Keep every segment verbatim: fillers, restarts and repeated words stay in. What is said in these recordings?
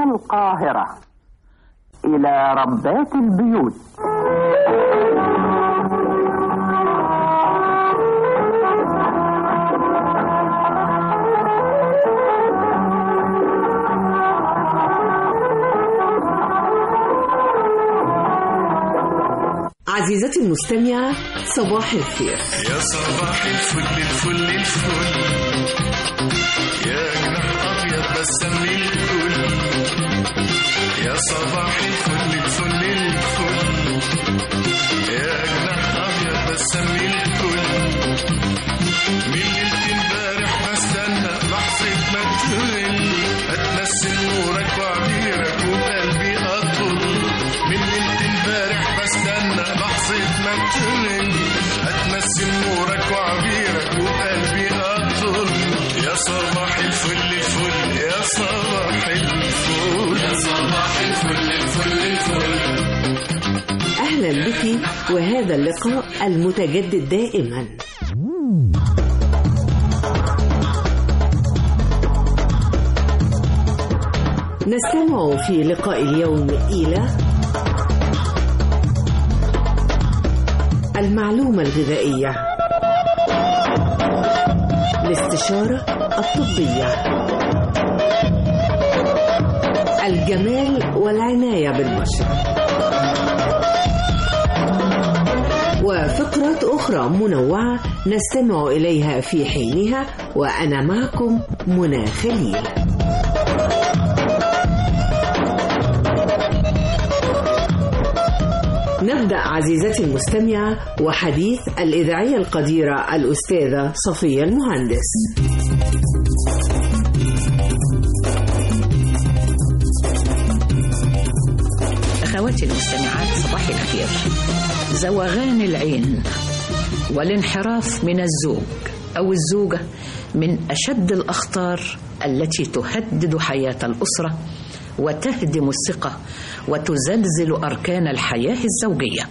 من القاهرة إلى ربات البيوت. عزيزتي المستمعة، صباح الخير. يا صباح الفل الفل الفل، يا جناح أبيض بسم الكل. يا صباح الفل الفل الفل، يا جناح أبيض بسم الكل. من ليلة امبارح بستنى لحظة ما تهل، هتمثل نورك وعبيرك وقلبي أطل. من ليلة امبارح بستنى لحظة ما تهل، هتمثل نورك وعبيرك وقلبي أطل. يا صباح الفل الفل، يا صباح الفل، يا صباح الفل الفل الفل. أهلا بك وهذا اللقاء المتجدد دائما. نستمع في لقاء اليوم إلى المعلومة الغذائية، الاستشارة الطبية، الجمال والعناية بالبشرة، وفقرات أخرى منوعة نستمع إليها في حينها، وأنا معكم منى خليل. نبدأ عزيزتي المستمعة وحديث الإذاعية القديرة الأستاذة صفية المهندس. أخواتي المستمعات، صباح الخير. زوغان العين والانحراف من الزوج أو الزوجة من أشد الأخطار التي تهدد حياة الأسرة وتهدم الثقة وتزلزل أركان الحياة الزوجية.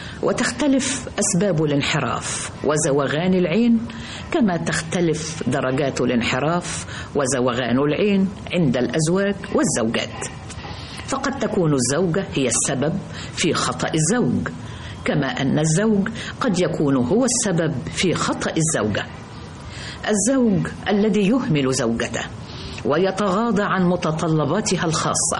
وتختلف أسباب الانحراف وزوغان العين كما تختلف درجات الانحراف وزوغان العين عند الأزواج والزوجات. فقد تكون الزوجة هي السبب في خطأ الزوج، كما أن الزوج قد يكون هو السبب في خطأ الزوجة. الزوج الذي يهمل زوجته ويتغاضى عن متطلباتها الخاصة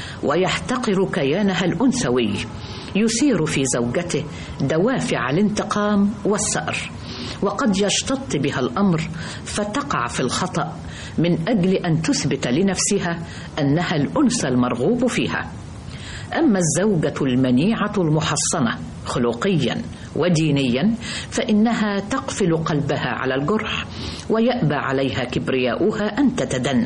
ويحتقر كيانها الأنثوي يثير في زوجته دوافع الانتقام والثأر، وقد يشتط بها الأمر فتقع في الخطأ من أجل أن تثبت لنفسها أنها الأنثى المرغوب فيها. أما الزوجة المنيعة المحصنة خلقيا ودينيا فإنها تقفل قلبها على الجرح ويأبى عليها كبرياؤها أن تتدنى،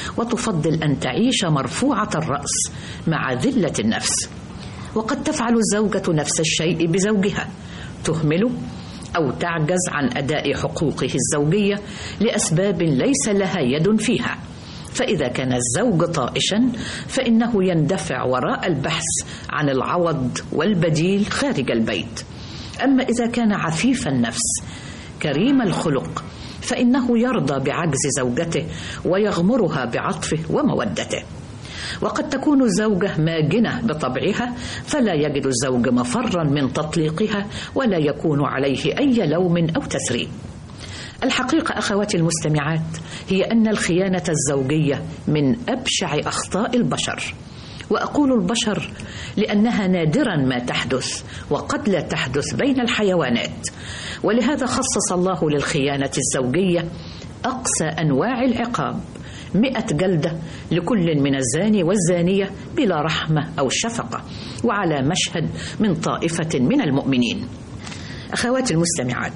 وتفضل أن تعيش مرفوعة الرأس مع ذلة النفس. وقد تفعل الزوجة نفس الشيء بزوجها، تهمله أو تعجز عن أداء حقوقه الزوجية لأسباب ليس لها يد فيها. فإذا كان الزوج طائشا فإنه يندفع وراء البحث عن العوض والبديل خارج البيت. أما إذا كان عفيف النفس كريم الخلق فإنه يرضى بعجز زوجته ويغمرها بعطفه ومودته. وقد تكون الزوجة ماجنة بطبعها فلا يجد الزوج مفرا من تطليقها ولا يكون عليه أي لوم أو تسريب. الحقيقة أخواتي المستمعات هي أن الخيانة الزوجية من أبشع أخطاء البشر، وأقول البشر لأنها نادرا ما تحدث وقد لا تحدث بين الحيوانات. ولهذا خصص الله للخيانة الزوجية أقصى أنواع العقاب، مئة جلدة لكل من الزاني والزانية بلا رحمة أو شفقة، وعلى مشهد من طائفة من المؤمنين. أخواتي المستمعات،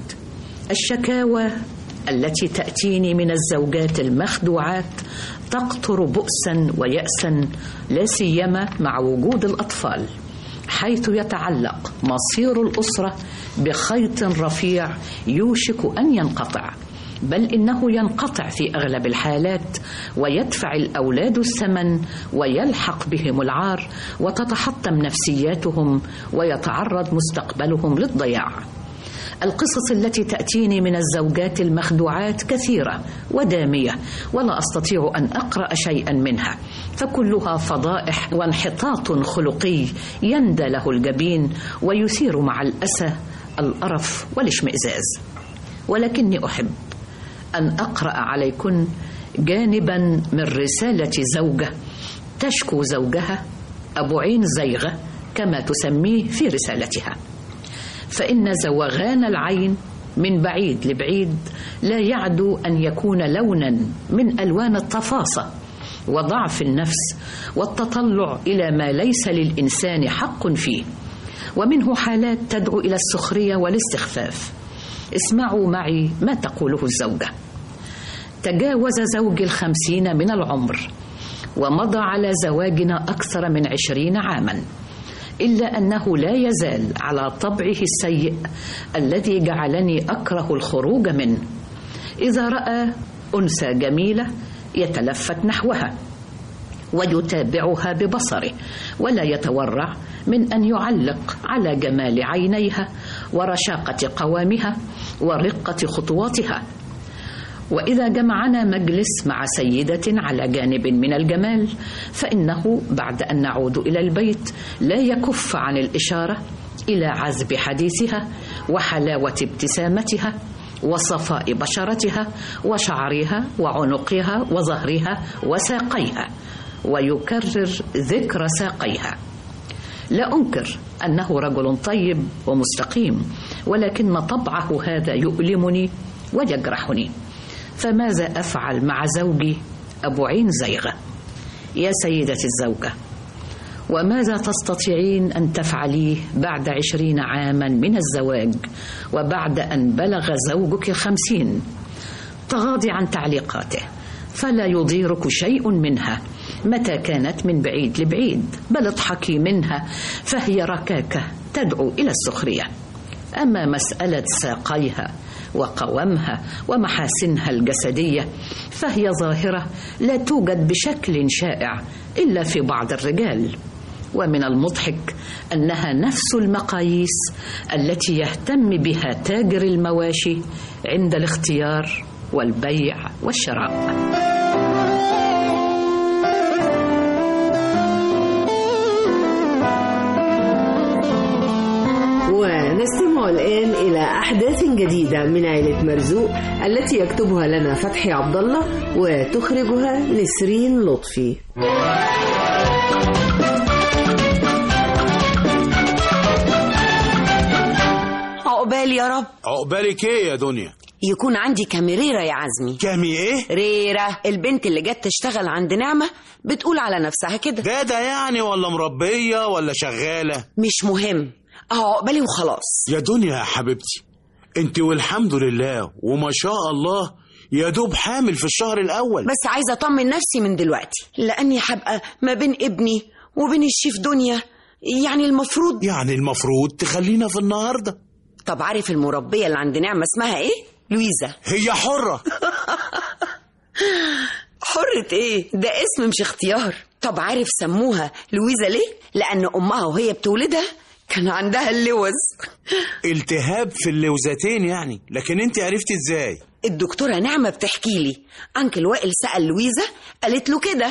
الشكاوى التي تأتيني من الزوجات المخدوعات تقطر بؤسا ويأسا، لا سيما مع وجود الأطفال، حيث يتعلق مصير الأسرة بخيط رفيع يوشك أن ينقطع، بل إنه ينقطع في أغلب الحالات، ويدفع الأولاد الثمن ويلحق بهم العار، وتتحطم نفسياتهم ويتعرض مستقبلهم للضياع. القصص التي تأتيني من الزوجات المخدوعات كثيرة ودامية، ولا أستطيع أن أقرأ شيئا منها فكلها فضائح وانحطاط خلقي يندى له الجبين ويثير مع الأسى القرف والاشمئزاز. ولكني أحب أن أقرأ عليكن جانبا من رسالة زوجة تشكو زوجها أبو عين زيغة كما تسميه في رسالتها. فإن زوغان العين من بعيد لبعيد لا يعدو أن يكون لونا من ألوان التفاصة وضعف النفس والتطلع إلى ما ليس للإنسان حق فيه، ومنه حالات تدعو إلى السخرية والاستخفاف. اسمعوا معي ما تقوله الزوجة. تجاوز زوجي الخمسين من العمر ومضى على زواجنا أكثر من عشرين عاما، إلا أنه لا يزال على طبعه السيء الذي جعلني أكره الخروج منه. إذا رأى أنثى جميلة يتلفت نحوها ويتابعها ببصره ولا يتورع من أن يعلق على جمال عينيها ورشاقة قوامها ورقة خطواتها. وإذا جمعنا مجلس مع سيدة على جانب من الجمال فإنه بعد أن نعود إلى البيت لا يكف عن الإشارة إلى عذب حديثها وحلاوة ابتسامتها وصفاء بشرتها وشعرها وعنقها وظهرها وساقيها، ويكرر ذكر ساقيها. لا أنكر أنه رجل طيب ومستقيم، ولكن طبعه هذا يؤلمني ويجرحني. فماذا أفعل مع زوجي أبو عين زيغة؟ يا سيدتي الزوجة، وماذا تستطيعين أن تفعليه بعد عشرين عاما من الزواج وبعد أن بلغ زوجك الخمسين؟ تغاضي عن تعليقاته فلا يضيرك شيء منها متى كانت من بعيد لبعيد، بل اضحكي منها فهي ركاكة تدعو إلى السخرية. أما مسألة ساقيها وقوامها ومحاسنها الجسدية فهي ظاهرة لا توجد بشكل شائع إلا في بعض الرجال، ومن المضحك أنها نفس المقاييس التي يهتم بها تاجر المواشي عند الاختيار والبيع والشراء. ونستمع الآن إلى أحداث جديدة من عائلة مرزوق التي يكتبها لنا فتحي عبد الله وتخرجها نسرين لطفي. عقبالي يا رب. عقبالك ايه يا دنيا؟ يكون عندي كاميريرا يا عزمي. كامي ايه؟ ريرة، البنت اللي جت تشتغل عند نعمة بتقول على نفسها كده. جادة يعني ولا مربية ولا شغالة؟ مش مهم، اهو عقبالي وخلاص. يا دنيا يا حبيبتي، انت والحمد لله وما شاء الله يا دوب حامل في الشهر الأول. بس عايزة أطمن نفسي من دلوقتي، لأني هبقى ما بين ابني وبين الشيف دنيا. يعني المفروض يعني المفروض تخلينا في النهاردة. طب عارف المربية اللي عند نعمة اسمها ايه؟ لويزا. هي حرة. حرة ايه؟ ده اسم مش اختيار. طب عارف سموها لويزا ليه؟ لأن أمها وهي بتولدها كان عندها اللوز. التهاب في اللوزتين يعني، لكن انت عرفتي ازاي؟ الدكتورة نعمة بتحكي لي أنكل وائل سأل لويزا قالت له كده.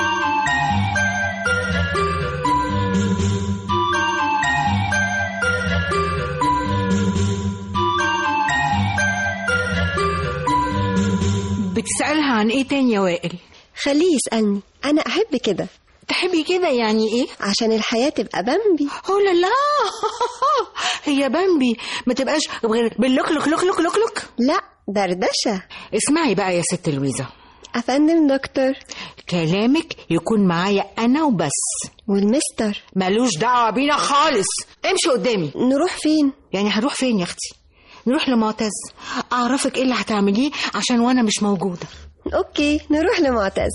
بتسألها عن ايه تاني يا وائل؟ خليه يسألني، أنا أحب كده. تحبي كده يعني ايه؟ عشان الحياة تبقى بامبي. أوه لا لا. هي بامبي ما تبقاش غير باللوك لوك لوك لوك لوك. لا دردشة. اسمعي بقى يا ست لويزا. أفندم دكتور. كلامك يكون معايا أنا وبس، والمستر ملوش دعوة بينا خالص. امشي قدامي. نروح فين؟ يعني هنروح فين يا اختي؟ نروح لمعتز، أعرفك ايه اللي هتعمليه عشان وانا مش موجودة. اوكي نروح لمعتز.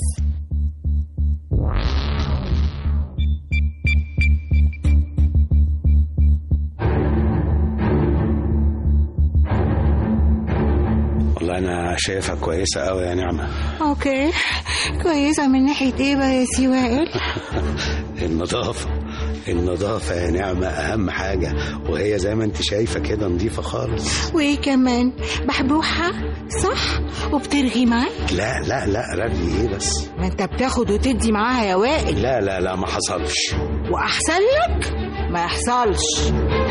والله أنا شايفها كويسة أوي يا نعمة. اوكي كويسة من ناحية ايه بقى يا سي وائل؟ النظافة. النظافة يا نعمة أهم حاجة، وهي زي ما انت شايفة كده نظيفة خالص. وايه كمان بحبوحة صح وبترغي معاك؟ لا لا لا رغي ايه بس؟ ما انت بتاخد وتدي معاها يا وائل. لا لا لا ما حصلش. واحسن لك ما يحصلش.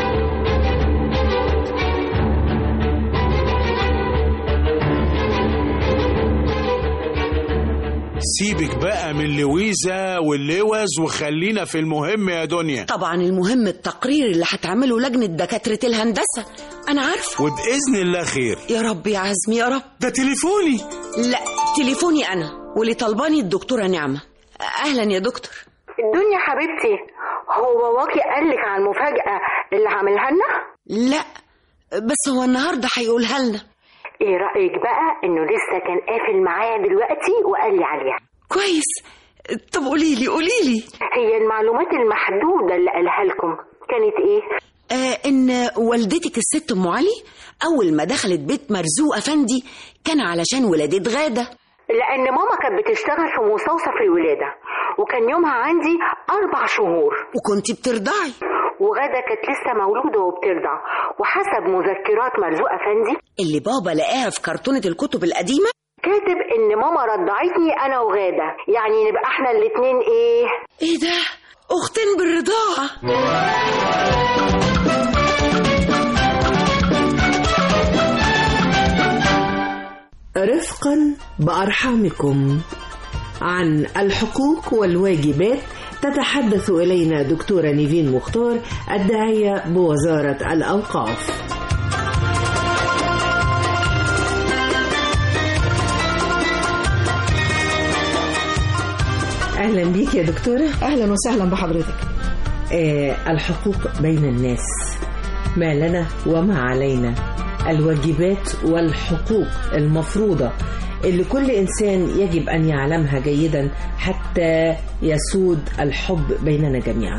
سيبك بقى من لويزا واللوز وخلينا في المهم يا دنيا. طبعا المهم التقرير اللي هتعمله لجنة دكاترة الهندسة، أنا عارفة وبإذن الله خير. يا رب يا عزمي يا رب. ده تليفوني. لا تليفوني أنا واللي طلباني الدكتورة نعمة. أهلا يا دكتور. الدنيا حبيبتي، هو باباكي قالك على المفاجأة اللي هعملها لنا؟ لا بس هو النهاردة هيقولها لنا. ايه رأيك بقى انه لسه كان قافل معايا دلوقتي وقال لي عليها؟ كويس. طب قوليلي قوليلي هي المعلومات المحدودة اللي قالها لكم كانت ايه؟ آه ان والدتك الست ام علي اول ما دخلت بيت مرزوق افندي كان علشان ولادة غادة، لان ماما كانت بتشتغل في مستوصف الولادة وكان يومها عندي اربع شهور وكنتي بترضعي، وغادة كانت لسه مولودة وبترضع، وحسب مذكرات مرزوق أفندي اللي بابا لقاها في كرتونة الكتب القديمة كاتب إن ماما رضعتني أنا وغادة، يعني نبقى إحنا الاتنين إيه؟ إيه ده؟ أختين بالرضاعة. رفقا بأرحامكم، عن الحقوق والواجبات تتحدث إلينا دكتورة نيفين مختار الداعية بوزارة الأوقاف. أهلا بيك يا دكتورة. أهلا وسهلا بحضرتك. آه الحقوق بين الناس، ما لنا وما علينا، الواجبات والحقوق المفروضة اللي كل إنسان يجب أن يعلمها جيدا حتى يسود الحب بيننا جميعا.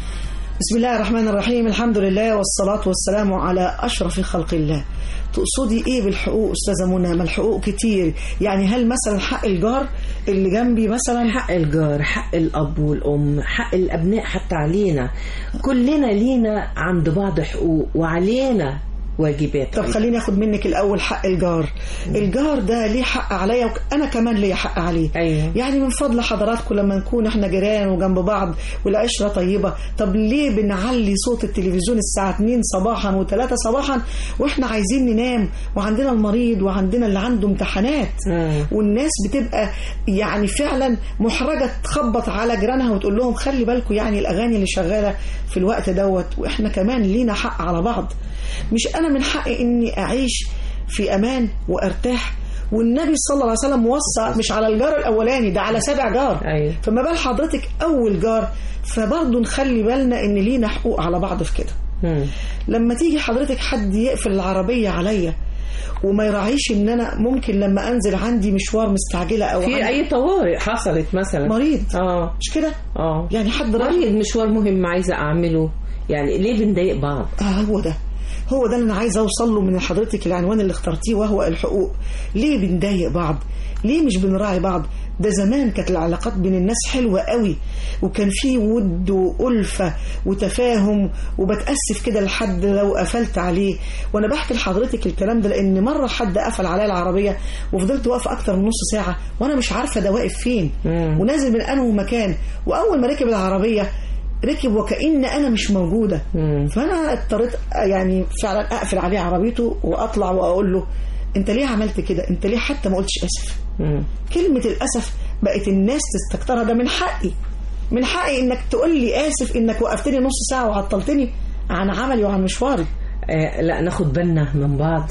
بسم الله الرحمن الرحيم، الحمد لله والصلاة والسلام على أشرف خلق الله. تقصدي إيه بالحقوق أستاذة منى؟ ما الحقوق كتير، يعني هل مثلا حق الجار اللي جنبي مثلا؟ حق الجار، حق الأب والأم، حق الأبناء، حتى علينا كلنا لينا عند بعض حقوق وعلينا واجبات. طب خليني اخد منك الاول حق الجار. مم. الجار ده ليه حق عليا وانا كمان ليه حق عليه. أيوة. يعني من فضل حضراتكم لما نكون احنا جيران وجنب بعض والعشره طيبه، طب ليه بنعلي صوت التلفزيون الساعه اتنين صباحا وثلاثة صباحا واحنا عايزين ننام، وعندنا المريض وعندنا اللي عنده امتحانات. مم. والناس بتبقى يعني فعلا محرجه تخبط على جيرانها وتقول لهم خلي بالكم يعني الاغاني اللي شغاله في الوقت دوت، واحنا كمان لينا حق على بعض. مش أنا من حقي إني أعيش في أمان وأرتاح، والنبي صلى الله عليه وسلم وصى مش على الجار الأولاني ده على سبع جار. أيوة. فما بال حضرتك أول جار، فبرضه نخلي بالنا إن لينا حقوق على بعض في كده. مم. لما تيجي حضرتك حد يقفل العربية عليا وما يراعيش ان انا ممكن لما انزل عندي مشوار مستعجله او في اي طوارئ حصلت مثلا، مريض اه مش كده اه يعني حد مريض مشوار مهم عايزه اعمله، يعني ليه بنضايق بعض؟ اه هو ده هو ده اللي انا عايزه اوصل له من حضرتك، العنوان اللي اخترتيه وهو الحقوق. ليه بنضايق بعض؟ ليه مش بنراعي بعض؟ ده زمان كانت العلاقات بين الناس حلوة قوي، وكان في ود وألفة وتفاهم، وبتأسف كده لحد لو قفلت عليه. وانا بحكي لحضرتك الكلام ده لان مرة حد قفل عليا العربية وفضلت واقفة اكتر من نص ساعة وانا مش عارفة ده واقف فين مم. ونازل من انه مكان، واول ما ركب العربية ركب وكأن انا مش موجودة. مم. فانا اضطريت يعني فعلا اقفل عليه عربيته واطلع واقول له انت ليه عملت كده؟ انت ليه حتى ما قلتش اسف؟ مم. كلمة الاسف بقت الناس تستكترها. ده من حقي من حقي انك تقول لي اسف انك وقفتني نص ساعة وعطلتني عن عملي وعن مشواري. آه لا ناخد بالنا من بعض،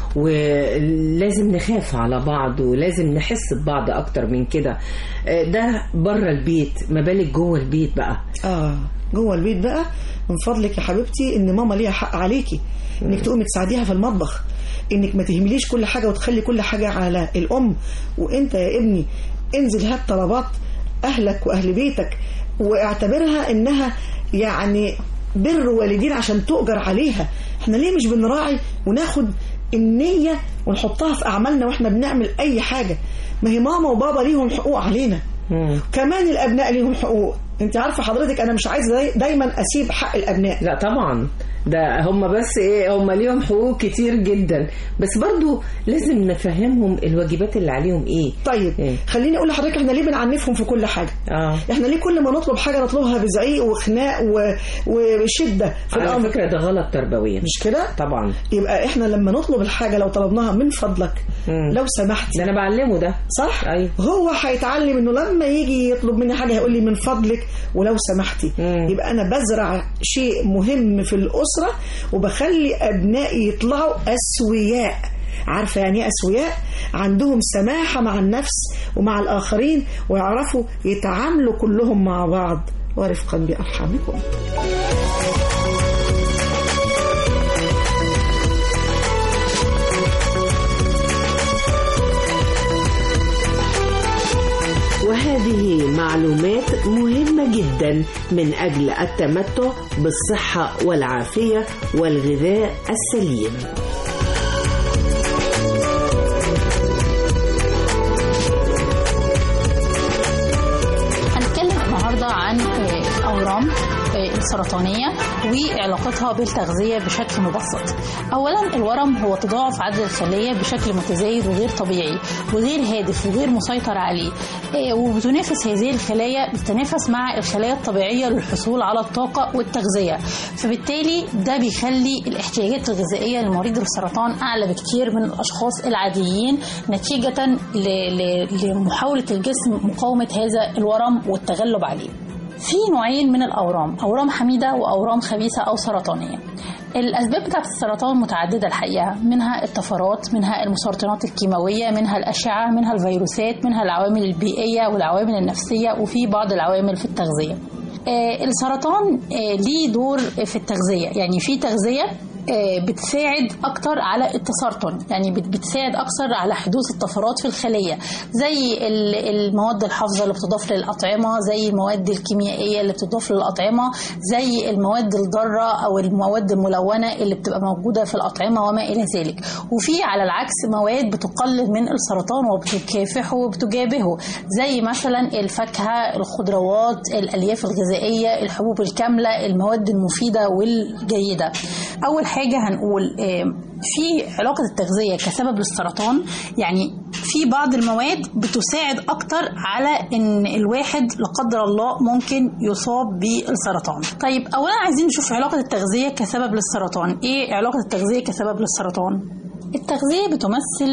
ولازم نخاف على بعض، ولازم نحس ببعض اكتر من كده. آه ده بره البيت، ما بالك جوه البيت بقى. اه جوه البيت بقى من فضلك يا حبيبتي ان ماما ليها حق عليكي، انك تقومي تساعديها في المطبخ، انك ما تهمليش كل حاجة وتخلي كل حاجة على الام. وانت يا ابني انزل هات طلبات اهلك واهل بيتك واعتبرها انها يعني بر والدين عشان تؤجر عليها. احنا ليه مش بنراعي وناخد النية ونحطها في اعمالنا واحنا بنعمل اي حاجة؟ ما هي ماما وبابا ليهم حقوق علينا. مم. كمان الابناء ليهم حقوق. انت عارفه حضرتك انا مش عايزه داي دايما اسيب حق الابناء. لا طبعا، ده هم بس ايه، هم ليهم حقوق كتير جدا، بس برضو لازم نفهمهم الواجبات اللي عليهم ايه. طيب إيه؟ خليني اقول لحضرتك احنا ليه بنعنفهم في كل حاجه. اه احنا ليه كل ما نطلب حاجه نطلبها بزعيق وخناق و... وشده في الامر؟ على فكره ده غلط تربويا، مش كده؟ طبعا. يبقى احنا لما نطلب الحاجه لو طلبناها من فضلك مم. لو سمحت، ده انا بعلمه ده صح. أيوه. هو هيتعلم انه لما يجي يطلب مني حاجه هيقول لي من فضلك ولو سمحتي. مم. يبقى انا بزرع شيء مهم في الاسره وبخلي ابنائي يطلعوا اسوياء. عارفه يعني ايه اسوياء؟ عندهم سماحه مع النفس ومع الاخرين، ويعرفوا يتعاملوا كلهم مع بعض ورفقا بارحامكم. وهذه معلومات مهمة جدا من أجل التمتع بالصحة والعافية والغذاء السليم. هنتكلم النهاردة عن أورام السرطانية وعلاقتها بالتغذية بشكل مبسط. أولا الورم هو تضاعف عدد الخلايا بشكل متزايد وغير طبيعي وغير هادف وغير مسيطر عليه، وبتنافس هذه الخلايا بتتنافس مع الخلايا الطبيعية للحصول على الطاقة والتغذية، فبالتالي ده بيخلي الاحتياجات الغذائية لمريض السرطان أعلى بكتير من الأشخاص العاديين نتيجة لمحاولة الجسم مقاومة هذا الورم والتغلب عليه. في نوعين من الأورام، أورام حميدة وأورام خبيثة أو سرطانية. الأسباب بتاعت السرطان متعددة الحقيقة، منها الطفرات، منها المسرطنات الكيماوية، منها الأشعة، منها الفيروسات، منها العوامل البيئية والعوامل النفسية، وفي بعض العوامل في التغذية. آه السرطان آه ليه دور في التغذية، يعني في تغذية بتساعد أكتر على التسرطن، يعني بتساعد أكثر على حدوث الطفرات في الخلية، زي المواد الحافظة اللي بتضاف للأطعمة، زي المواد الكيميائية اللي بتضاف للأطعمة، زي المواد الضارة أو المواد الملونة اللي بتبقى موجودة في الأطعمة وما إلى ذلك. وفي على العكس مواد بتقلل من السرطان وبتكافحه وبتجابهه، زي مثلا الفاكهة، الخضروات، الألياف الغذائية، الحبوب الكاملة، المواد المفيدة والجيدة. أول حاجة هنقول في علاقة التغذية كسبب للسرطان، يعني في بعض المواد بتساعد أكتر على إن الواحد لا قدر الله ممكن يصاب بالسرطان. طيب أولا عايزين نشوف علاقة التغذية كسبب للسرطان. إيه علاقة التغذية كسبب للسرطان؟ التغذية بتمثل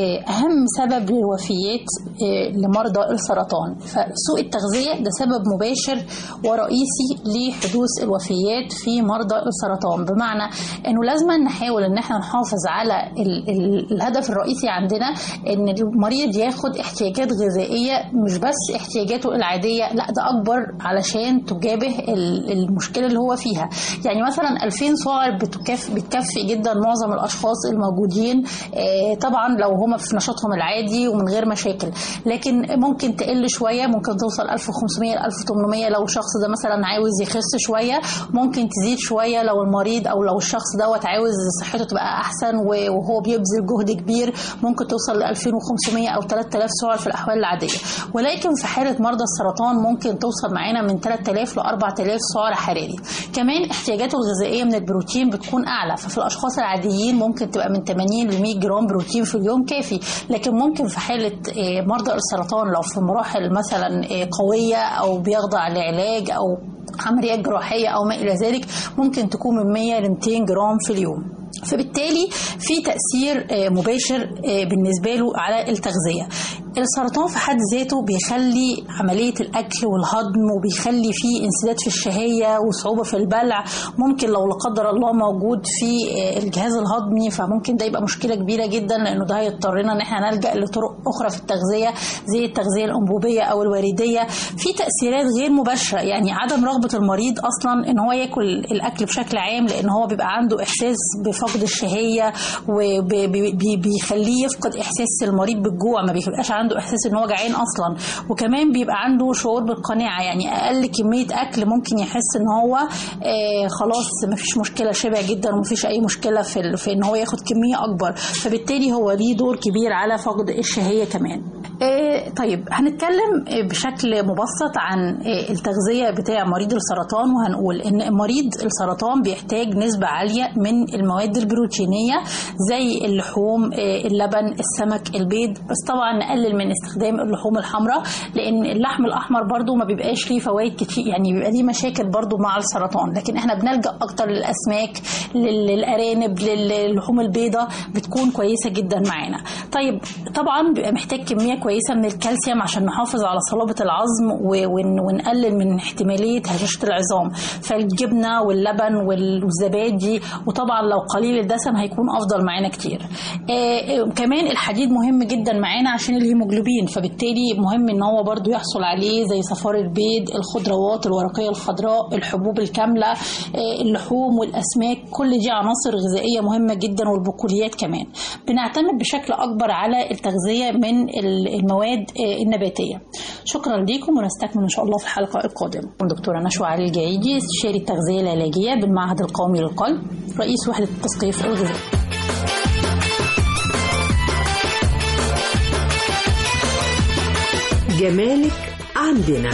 أهم سبب للوفيات لمرضى السرطان، فسوء التغذية ده سبب مباشر ورئيسي لحدوث الوفيات في مرضى السرطان، بمعنى أنه لازم نحاول أن احنا نحافظ على ال ال الهدف الرئيسي عندنا، أن المريض ياخد احتياجات غذائية مش بس احتياجاته العادية، لا ده أكبر علشان تجابه المشكلة اللي هو فيها. يعني مثلا ألفين سعر بتكفي جدا معظم الأشخاص الموجودين طبعا لو هم في نشاطهم العادي ومن غير مشاكل، لكن ممكن تقل شوية، ممكن توصل ألف وخمسمية ل ألف وثمانمية لو الشخص ده مثلا عاوز يخس شوية، ممكن تزيد شوية لو المريض أو لو الشخص دوت عاوز صحته تبقى أحسن وهو بيبذل جهد كبير، ممكن توصل ل ألفين وخمسمية أو ثلاثة آلاف سعر في الأحوال العادية. ولكن في حالة مرضى السرطان ممكن توصل معانا من ثلاثة آلاف ل أربعة آلاف سعر حراري. كمان احتياجاته الغذائية من البروتين بتكون أعلى، ففي الأشخاص العاديين ممكن تبقى من ثمانين ل مية جرام بروتين في اليوم كافي، لكن ممكن في حالة مرضى السرطان لو في مراحل مثلا قوية أو بيخضع لعلاج أو عمليات جراحية أو ما إلى ذلك ممكن تكون من مية ل مئتين جرام في اليوم. فبالتالي في تأثير مباشر بالنسبة له على التغذية. السرطان في حد ذاته بيخلي عملية الأكل والهضم وبيخلي فيه انسداد في الشهية وصعوبة في البلع، ممكن لو لا قدر الله موجود في الجهاز الهضمي فممكن ده يبقى مشكلة كبيرة جدا، لأنه ده هيضطرنا إن احنا نلجأ لطرق أخرى في التغذية زي التغذية الأنبوبية أو الوريدية. في تأثيرات غير مباشرة، يعني عدم رغبة المريض أصلا إن هو يأكل الأكل بشكل عام، لأن هو بيبقى عنده إحساس بفقد الشهية وبيخليه يفقد إحساس المريض بالجوع، ما بيبقاش عنده إحساس إن هو جعان أصلا. وكمان بيبقى عنده شعور بالقناعة، يعني أقل كمية أكل ممكن يحس إن هو آه خلاص ما فيش مشكلة، شبع جدا وما فيش أي مشكلة في, في إن هو ياخد كمية أكبر، فبالتالي هو ليه دور كبير على فقد الشهية كمان. آه طيب هنتكلم بشكل مبسط عن آه التغذية بتاع مريض السرطان، وهنقول ان مريض السرطان بيحتاج نسبة عالية من المواد البروتينية زي اللحوم، آه اللبن، السمك، البيض، بس طبعا نقلل من استخدام اللحوم الحمراء لان اللحم الاحمر برضو ما بيبقاش ليه فوائد كتير، يعني بيبقى ليه مشاكل برضو مع السرطان، لكن احنا بنلجأ اكتر للاسماك، للارانب، للحوم البيضاء بتكون كويسة جدا معانا. طيب طبعا بيبقى محتاج كمية كويسة من الكالسيوم عشان نحافظ على صلابة العظم ونقلل من احتمالية هشاشة العظام، فالجبنة واللبن والزبادي، وطبعا لو قليل الدسم هيكون أفضل معانا كتير. آه كمان الحديد مهم جدا معانا عشان الهيموجلوبين، فبالتالي مهم ان هو برضو يحصل عليه زي صفار البيض، الخضروات الورقية الخضراء، الحبوب الكاملة، آه اللحوم والأسماك، كل دي عناصر غذائية مهمة جدا، والبقوليات كمان. بنعتمد بشكل أكبر على التغذية من المواد النباتية. شكرا لكم، ونستكمل إن شاء الله في الحلقة القادمة. دكتورة نشوى علي الجعيدي، استشاري التغذية العلاجية بالمعهد القومي للقلب، رئيس وحدة التثقيف الغذائي. جمالك عندنا.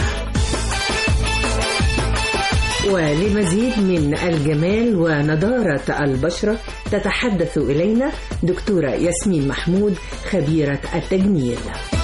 ولمزيد من الجمال ونضارة البشرة تتحدث إلينا دكتورة ياسمين محمود، خبيرة التجميل.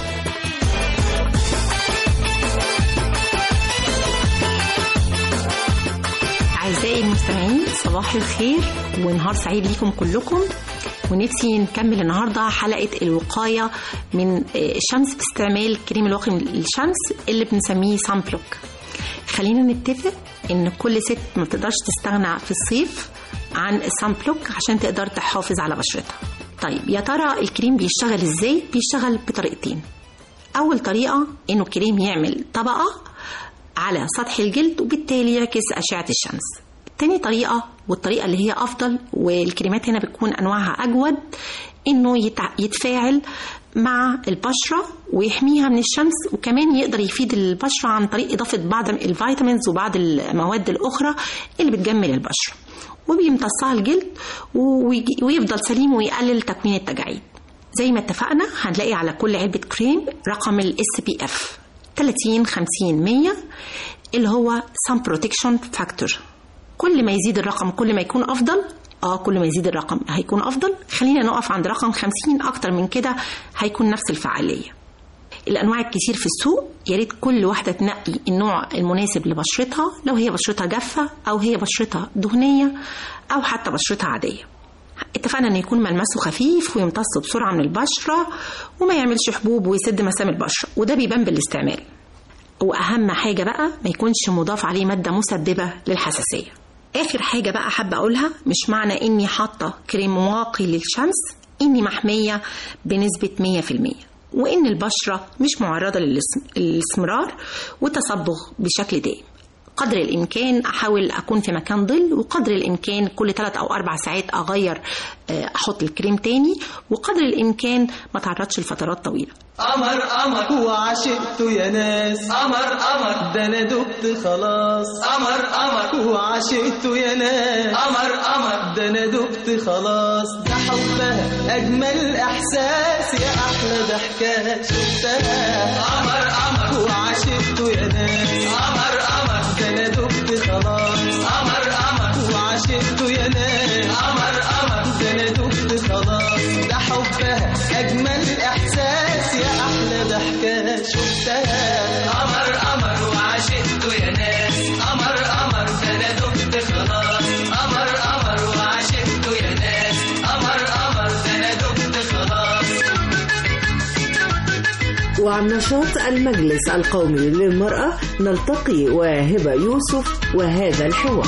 أعزائي المستمعين، صباح الخير ونهار سعيد ليكم كلكم. ونفسي نكمل النهاردة حلقة الوقاية من الشمس باستعمال كريم الواقي للشمس اللي بنسميه سان بلوك. خلينا نتفق ان كل ست ما بتقدرش تستغنى في الصيف عن السان بلوك عشان تقدر تحافظ على بشرتها. طيب يا ترى الكريم بيشتغل ازاي؟ بيشتغل بطريقتين. اول طريقة انه الكريم يعمل طبقة على سطح الجلد وبالتالي يعكس اشعة الشمس. تاني طريقة والطريقة اللي هي افضل، والكريمات هنا بتكون انواعها اجود، انه يتفاعل مع البشرة ويحميها من الشمس، وكمان يقدر يفيد البشرة عن طريق إضافة بعض الفيتامينز وبعض المواد الأخرى اللي بتجمل البشرة، وبيمتصها الجلد ويفضل سليم ويقلل تكوين التجاعيد. زي ما اتفقنا هنلاقي على كل علبة كريم رقم ال إس بي إف ثلاثين خمسين مية اللي هو Sun Protection Factor. كل ما يزيد الرقم كل ما يكون أفضل. اه كل ما يزيد الرقم هيكون افضل. خلينا نقف عند رقم خمسين، اكتر من كده هيكون نفس الفعالية. الانواع الكتير في السوق، يا ريت كل واحدة تنقي النوع المناسب لبشرتها، لو هي بشرتها جافة او هي بشرتها دهنية او حتى بشرتها عادية. اتفقنا ان يكون ملمسه خفيف ويمتص بسرعة من البشرة وما يعملش حبوب ويسد مسام البشرة، وده بيبان بالاستعمال. واهم حاجة بقى ما يكونش مضاف عليه مادة مسببة للحساسية. آخر حاجة بقى حابة أقولها، مش معنى إني حاطة كريم واقي للشمس إني محمية بنسبة مية في المية، وإن البشرة مش معرضة للإسمرار والتصبغ بشكل دائم. قدر الإمكان أحاول أكون في مكان ظل، وقدر الإمكان كل ثلاث أو أربع ساعات أغير أحط الكريم تاني، وقدر الإمكان ما تعرضش لفترات طويلة. قمر قمر وعشقته يا ناس، قمر قمر ده أنا دبت خلاص، قمر قمر وعشقته يا ناس، قمر قمر ده أنا دبت خلاص. ده حبها أجمل إحساس، يا أحلى ضحكة شفتها، قمر قمر وعشقته يا ناس، قمر قمر ده أنا دبت خلاص، قمر قمر وعشقته يا ناس، قمر قمر ده أنا دبت خلاص. ده حبها أجمل إحساس، يا أحلى ضحكة شفتها، قمر قمر وعشقته يا ناس، قمر قمر ده أنا دبت خلاص، قمر قمر وعشقته يا ناس، قمر قمر ده أنا دبت خلاص. وعن نشاط المجلس القومي للمرأة نلتقي وهبة يوسف وهذا الحوار.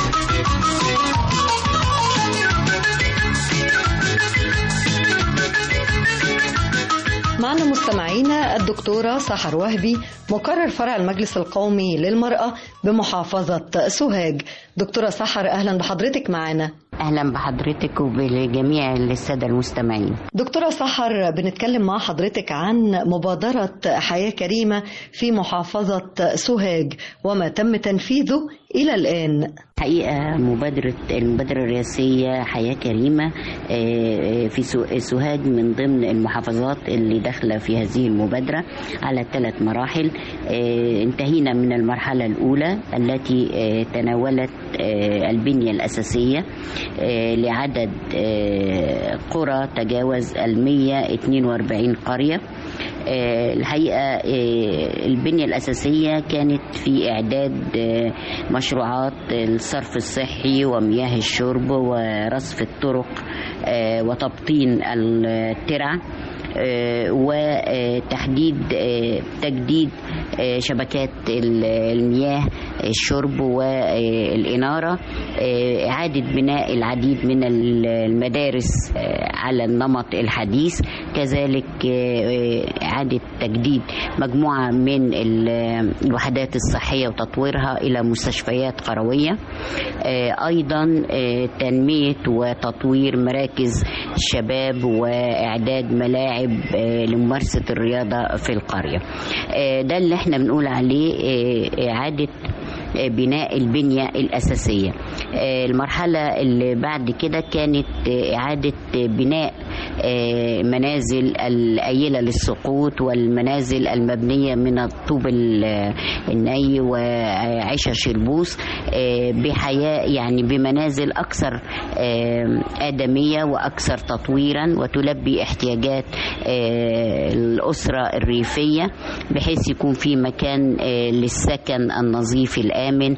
معنا مستمعينا الدكتورة سحر وهبي، مقرر فرع المجلس القومي للمرأة بمحافظة سوهاج. دكتورة سحر، أهلا بحضرتك معنا. أهلا بحضرتك وبجميع السادة المستمعين. دكتورة سحر، بنتكلم مع حضرتك عن مبادرة حياة كريمة في محافظة سوهاج وما تم تنفيذه إلى الآن. حقيقة مبادرة المبادرة الرئاسية حياة كريمة في سوهاج من ضمن المحافظات اللي داخلة في هذه المبادرة على ثلاث مراحل. انتهينا من المرحلة الأولى التي تناولت البنية الأساسية لعدد قرى تجاوز المية اتنين واربعين قرية. الحقيقة البنية الأساسية كانت في إعداد مشروعات الصرف الصحي ومياه الشرب ورصف الطرق وتبطين الترع وتحديد تجديد شبكات المياه الشرب والإنارة، إعادة بناء العديد من المدارس على النمط الحديث، كذلك إعادة تجديد مجموعة من الوحدات الصحية وتطويرها إلى مستشفيات قروية، أيضا تنمية وتطوير مراكز الشباب وإعداد ملاعب لممارسة الرياضة في القرية. ده اللي احنا بنقول عليه إعادة بناء البنية الأساسية. المرحلة اللي بعد كده كانت إعادة بناء منازل القايلة للسقوط والمنازل المبنية من الطوب الني وعشش البوص بحياة يعني بمنازل أكثر آدمية وأكثر تطويرا وتلبي احتياجات الأسرة الريفية، بحيث يكون في مكان للسكن النظيف الآمن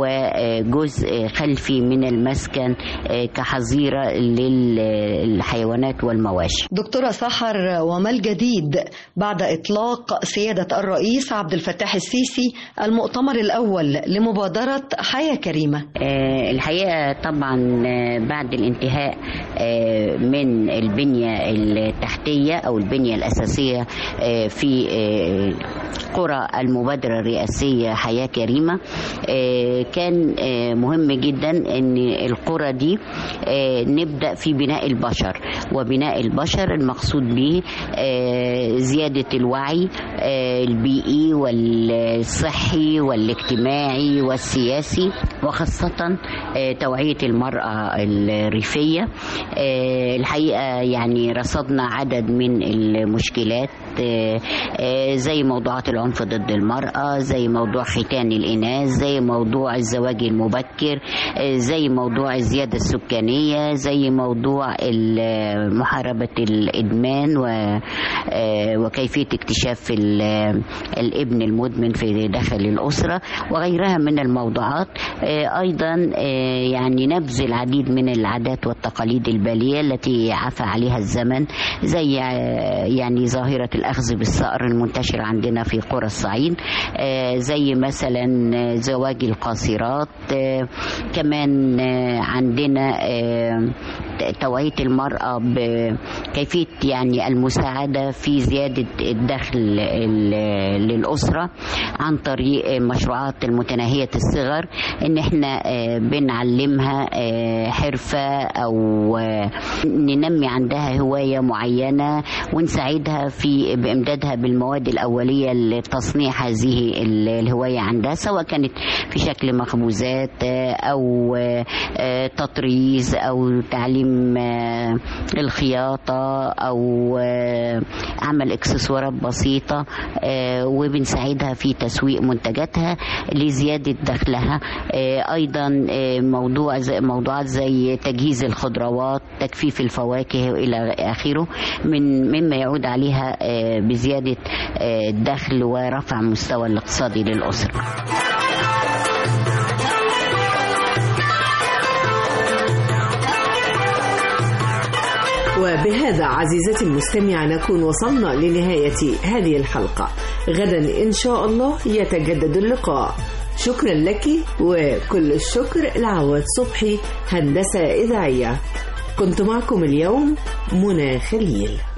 وجزء خلفي من المسكن كحظيرة للحيوانات والمواشي. دكتورة سحر، وما الجديد بعد إطلاق سيادة الرئيس عبد الفتاح السيسي المؤتمر الأول لمبادرة حياة كريمة؟ الحقيقة طبعا بعد الانتهاء من البنية التحتية أو البنية الأساسية في قرى المبادرة الرئاسية حياة كريمة، كان مهم جدا أن القرى دي نبدأ في بناء البشر، وبناء البشر المقصود به زيادة الوعي البيئي والصحي والاجتماعي والسياسي، وخاصة توعية المرأة الريفية. الحقيقة يعني رصدنا عدد من المشكلات زي موضوعات العنف ضد المرأة، زي موضوع ختان الإناث، زي موضوع الزواج المبكر، زي موضوع الزيادة السكانية، زي موضوع محاربة الإدمان وكيفية اكتشاف الابن المدمن في داخل الأسرة وغيرها من الموضوعات. أيضا يعني نبذ العديد من العادات والتقاليد البالية التي عفى عليها الزمن، زي يعني ظاهرة الأخذ بالثأر المنتشرة عندنا في قرى الصعيد، زي مثلا زواج القاصرات. كمان عندنا توعية المرأة بكيفية يعني المساعدة في زيادة الدخل للأسرة عن طريق مشروعات المتناهية الصغر، ان احنا بنعلمها حرفة او ننمي عندها هواية معينة ونساعدها في بإمدادها بالمواد الأولية لتصنيع هذه الهواية عندها، سواء كانت في شكل مخبوزات أو تطريز أو تعليم الخياطة أو عمل إكسسوارات بسيطة، وبنساعدها في تسويق منتجاتها لزيادة دخلها. أيضا موضوع زي موضوعات زي تجهيز الخضروات، تجفيف الفواكه إلى آخره، من مما يعود عليها بزيادة الدخل ورفع مستوى الاقتصادي للأسرة. وبهذا عزيزتي المستمعة نكون وصلنا لنهاية هذه الحلقة. غدا إن شاء الله يتجدد اللقاء. شكرا لك، وكل الشكر لعواد صبحي هندسة إذاعية. كنت معكم اليوم منى خليل.